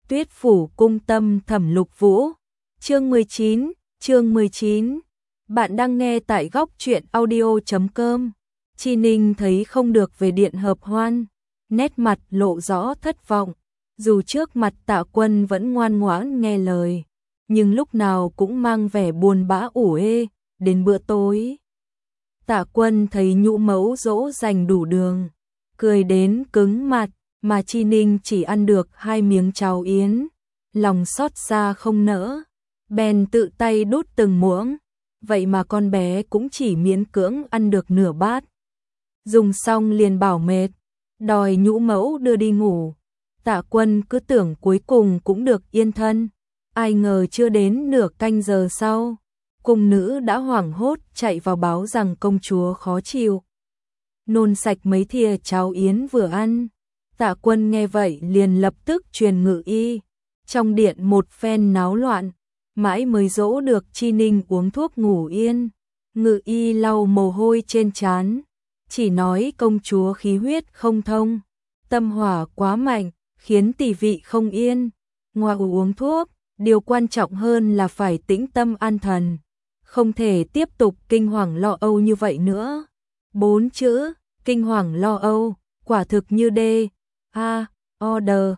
Tuyết phủ cung tâm Thẩm Lục Vũ. Chương 19. Bạn đang nghe tại góc truyện audio.com. Chi Ninh thấy không được về điện hợp hoan, nét mặt lộ rõ thất vọng. Dù trước mặt Tạ Quân vẫn ngoan ngoãn nghe lời, nhưng lúc nào cũng mang vẻ buồn bã ủ ê. Đến bữa tối, Tạ Quân thấy Nhũ Mẫu dỗ dành đủ đường, cười đến cứng mặt, mà Chi Ninh chỉ ăn được 2 miếng cháo yến, lòng xót xa không nỡ, bèn tự tay đút từng muỗng, vậy mà con bé cũng chỉ miễn cưỡng ăn được nửa bát. Dùng xong liền bảo mệt, đòi Nhũ Mẫu đưa đi ngủ. Tạ Quân cứ tưởng cuối cùng cũng được yên thân, ai ngờ chưa đến nửa canh giờ sau, cung nữ đã hoảng hốt chạy vào báo rằng công chúa khó chịu, nôn sạch mấy thìa cháo yến vừa ăn. Tạ Quân nghe vậy liền lập tức truyền ngự y. Trong điện một phen náo loạn, mãi mới dỗ được Chi Ninh uống thuốc ngủ yên. Ngự y lau mồ hôi trên trán, chỉ nói công chúa khí huyết không thông, tâm hỏa quá mạnh, khiến tỷ vị không yên. Ngoài uống thuốc, điều quan trọng hơn là phải tĩnh tâm an thần, không thể tiếp tục kinh hoàng lo âu như vậy nữa. 4 chữ, kinh hoàng lo âu, quả thực như đê order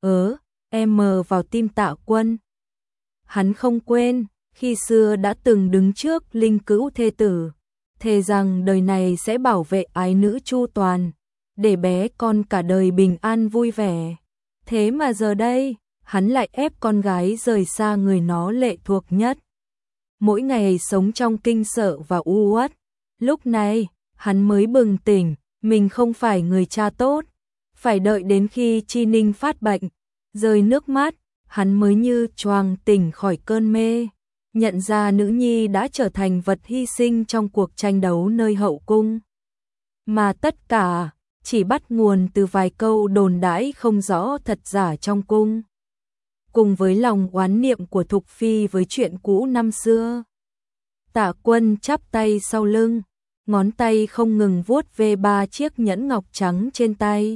M vào tim Tạ Quân. Hắn không quên, khi xưa đã từng đứng trước linh cữu thê tử, thề rằng đời này sẽ bảo vệ ái nữ chu toàn, để bé con cả đời bình an vui vẻ. Thế mà giờ đây, hắn lại ép con gái rời xa người nó lệ thuộc nhất. Mỗi ngày sống trong kinh sợ và u uất. Lúc này, hắn mới bừng tỉnh, mình không phải người cha tốt. Phải đợi đến khi Chi Ninh phát bệnh, rơi nước mắt, hắn mới như choàng tỉnh khỏi cơn mê, nhận ra nữ nhi đã trở thành vật hy sinh trong cuộc tranh đấu nơi hậu cung. Mà tất cả chỉ bắt nguồn từ vài câu đồn đãi không rõ thật giả trong cung, cùng với lòng oán niệm của Thục Phi với chuyện cũ năm xưa. Tạ Quân chắp tay sau lưng, ngón tay không ngừng vuốt về 3 chiếc nhẫn ngọc trắng trên tay.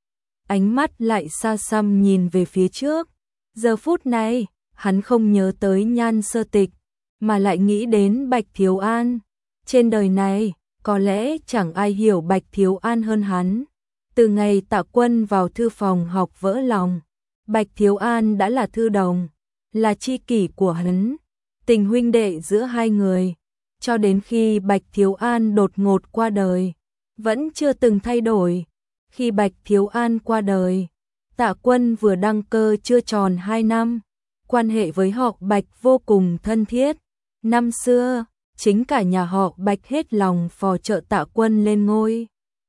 Ánh mắt lại xa xăm nhìn về phía trước. Giờ phút này, hắn không nhớ tới Nhan Sơ Tịch, mà lại nghĩ đến Bạch Thiếu An. Trên đời này, có lẽ chẳng ai hiểu Bạch Thiếu An hơn hắn. Từ ngày Tạ Quân vào thư phòng học vỡ lòng, Bạch Thiếu An đã là thư đồng, là tri kỷ của hắn, tình huynh đệ giữa hai người, cho đến khi Bạch Thiếu An đột ngột qua đời, vẫn chưa từng thay đổi. Khi Bạch Thiếu An qua đời, Tạ Quân vừa đăng cơ chưa tròn 2 năm, quan hệ với họ Bạch vô cùng thân thiết. Năm xưa, chính cả nhà họ Bạch hết lòng phò trợ Tạ Quân lên ngôi.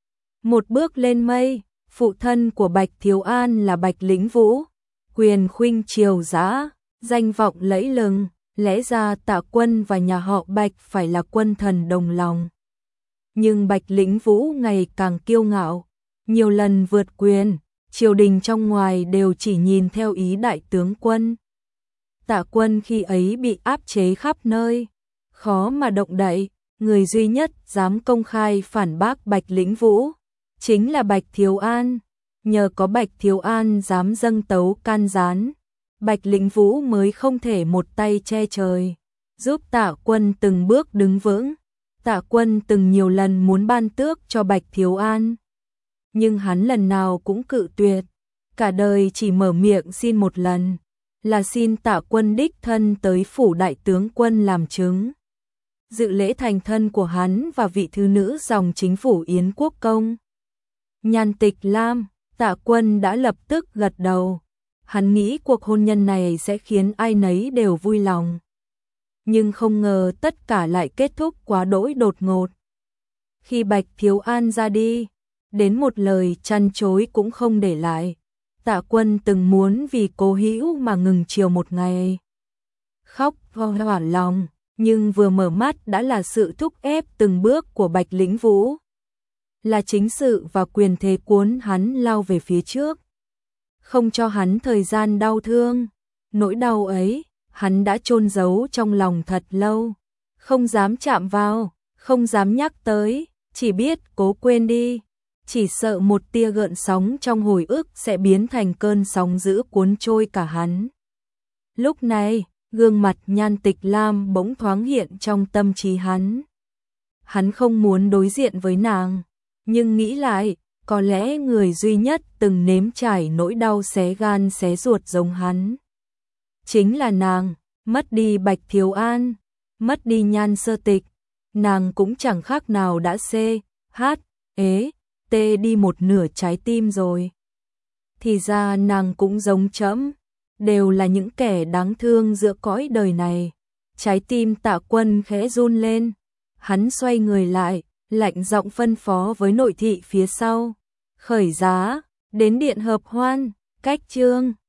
Một bước lên mây, phụ thân của Bạch Thiếu An là Bạch Lĩnh Vũ, quyền khuynh triều dã, danh vọng lẫy lừng, lẽ ra Tạ Quân và nhà họ Bạch phải là quân thần đồng lòng. Nhưng Bạch Lĩnh Vũ ngày càng kiêu ngạo, nhiều lần vượt quyền, triều đình trong ngoài đều chỉ nhìn theo ý đại tướng quân. Tạ Quân khi ấy bị áp chế khắp nơi, khó mà động đậy, người duy nhất dám công khai phản bác Bạch Lĩnh Vũ chính là Bạch Thiếu An. Nhờ có Bạch Thiếu An dám dâng tấu can gián, Bạch Lĩnh Vũ mới không thể một tay che trời, giúp Tạ Quân từng bước đứng vững. Tạ Quân từng nhiều lần muốn ban tước cho Bạch Thiếu An, nhưng hắn lần nào cũng cự tuyệt, cả đời chỉ mở miệng xin một lần, là xin Tạ Quân đích thân tới phủ đại tướng quân làm chứng, dự lễ thành thân của hắn và vị thứ nữ dòng chính phủ Yến Quốc Công, Nhan Tịch Lam. Tạ Quân đã lập tức gật đầu, hắn nghĩ cuộc hôn nhân này sẽ khiến ai nấy đều vui lòng. Nhưng không ngờ tất cả lại kết thúc quá đỗi đột ngột. Khi Bạch Thiếu An ra đi, đến một lời trăn trối cũng không để lại. Tạ Quân từng muốn vì Cố Hữu mà ngừng chiều một ngày, khóc hoảng lòng, nhưng vừa mở mắt đã là sự thúc ép từng bước của Bạch Lĩnh Vũ, là chính sự và quyền thế cuốn hắn lao về phía trước, không cho hắn thời gian đau thương. Nỗi đau ấy, hắn đã chôn giấu trong lòng thật lâu, không dám chạm vào, không dám nhắc tới, chỉ biết cố quên đi. chỉ sợ một tia gợn sóng trong hồi ức sẽ biến thành cơn sóng dữ cuốn trôi cả hắn. Lúc này, gương mặt Nhan Tịch Lam bỗng thoáng hiện trong tâm trí hắn. Hắn không muốn đối diện với nàng, nhưng nghĩ lại, có lẽ người duy nhất từng nếm trải nỗi đau xé gan xé ruột giống hắn chính là nàng. Mất đi Bạch Thiếu An, mất đi Nhan Sơ Tịch, nàng cũng chẳng khác nào đã tê đi một nửa trái tim rồi. Thì ra nàng cũng giống trẫm, đều là những kẻ đáng thương giữa cõi đời này. Trái tim Tạ Quân khẽ run lên, hắn xoay người lại, lạnh giọng phân phó với nội thị phía sau: khởi giá, đến điện hợp hoan, cách chương.